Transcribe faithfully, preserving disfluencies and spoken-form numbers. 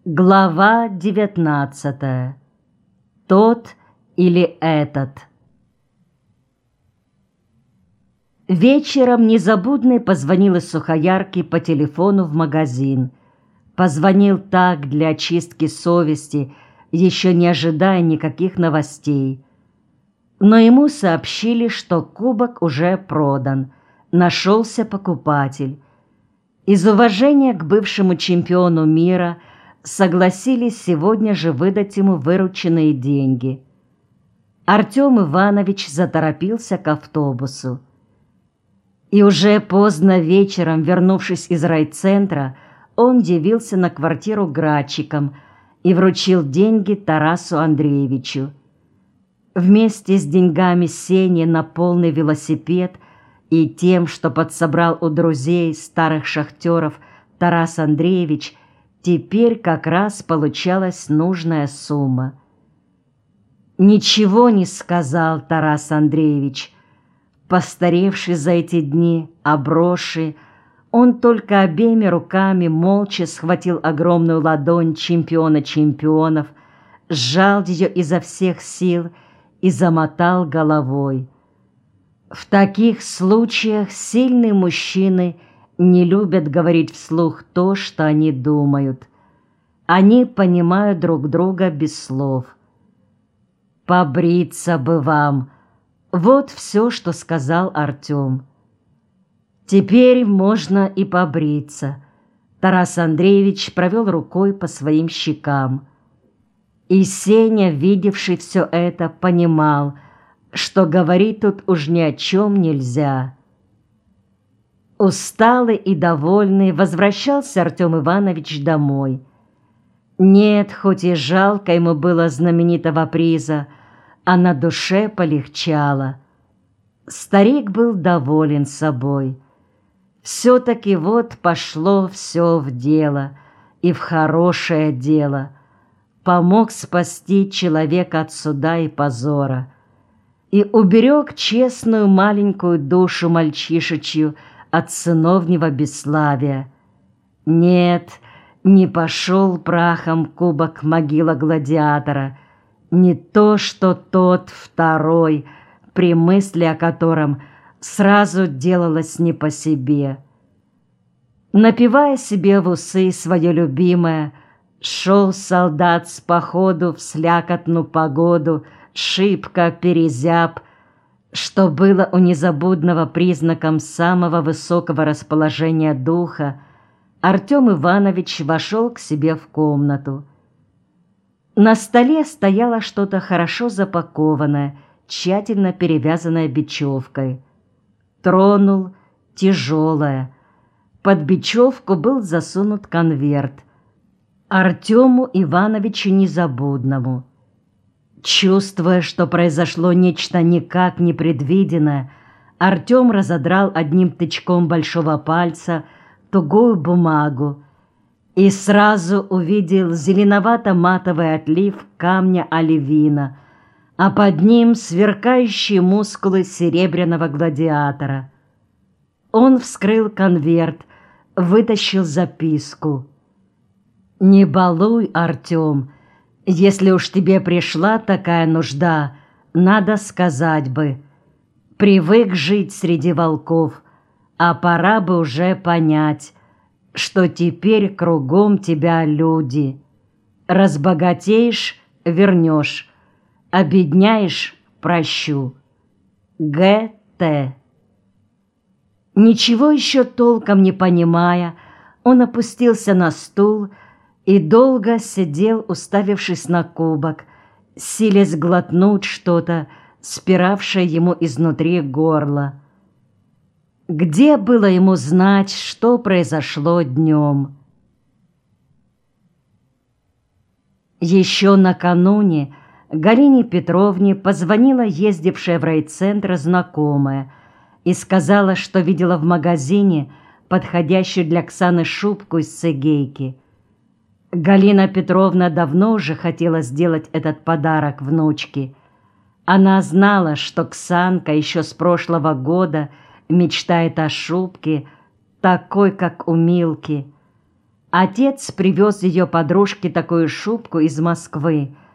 Глава девятнадцатая. Тот или этот. Вечером Незабудный позвонил из Сухоярки по телефону в магазин. Позвонил так для очистки совести, еще не ожидая никаких новостей. Но ему сообщили, что кубок уже продан, нашелся покупатель. Из уважения к бывшему чемпиону мира согласились сегодня же выдать ему вырученные деньги. Артем Иванович заторопился к автобусу. И уже поздно вечером, вернувшись из райцентра, он явился на квартиру Градчикам и вручил деньги Тарасу Андреевичу. Вместе с деньгами Сени на полный велосипед и тем, что подсобрал у друзей старых шахтеров Тарас Андреевич, теперь как раз получалась нужная сумма. Ничего не сказал Тарас Андреевич. Постаревший за эти дни, обросший, он только обеими руками молча схватил огромную ладонь чемпиона чемпионов, сжал ее изо всех сил и замотал головой. В таких случаях сильные мужчины не любят говорить вслух то, что они думают. Они понимают друг друга без слов. «Побриться бы вам!» Вот все, что сказал Артем. Теперь можно и побриться. Тарас Андреевич провел рукой по своим щекам. И Сеня, видевший все это, понимал, что говорить тут уж ни о чем нельзя. Усталый и довольный возвращался Артем Иванович домой. Нет, хоть и жалко ему было знаменитого приза, а на душе полегчало. Старик был доволен собой. Все-таки вот пошло все в дело, и в хорошее дело. Помог спасти человека от суда и позора. И уберег честную маленькую душу мальчишечью от сыновнего бесславия. Нет, не пошел прахом кубок могила гладиатора, не то, что тот второй, при мысли о котором сразу делалось не по себе. Напевая себе в усы свое любимое, шел солдат с походу в слякотную погоду, шибко перезяб, что было у Незабудного признаком самого высокого расположения духа, Артем Иванович вошел к себе в комнату. На столе стояло что-то хорошо запакованное, тщательно перевязанное бечевкой. Тронул, тяжелое. Под бечевку был засунут конверт. Артему Ивановичу Незабудному. Чувствуя, что произошло нечто никак непредвиденное, Артем разодрал одним тычком большого пальца тугую бумагу и сразу увидел зеленовато-матовый отлив камня оливина, а под ним сверкающие мускулы серебряного гладиатора. Он вскрыл конверт, вытащил записку. «Не балуй, Артем, если уж тебе пришла такая нужда, надо сказать бы. Привык жить среди волков, а пора бы уже понять, что теперь кругом тебя люди. Разбогатеешь — вернешь, обедняешь — прощу. Г Т». Ничего еще толком не понимая, он опустился на стул и долго сидел, уставившись на кубок, силясь глотнуть что-то, спиравшее ему изнутри горло. Где было ему знать, что произошло днем? Еще накануне Галине Петровне позвонила ездившая в райцентр знакомая и сказала, что видела в магазине подходящую для Ксаны шубку из цигейки. Галина Петровна давно уже хотела сделать этот подарок внучке. Она знала, что Ксанка еще с прошлого года мечтает о шубке, такой, как у Милки. Отец привез ее подружке такую шубку из Москвы,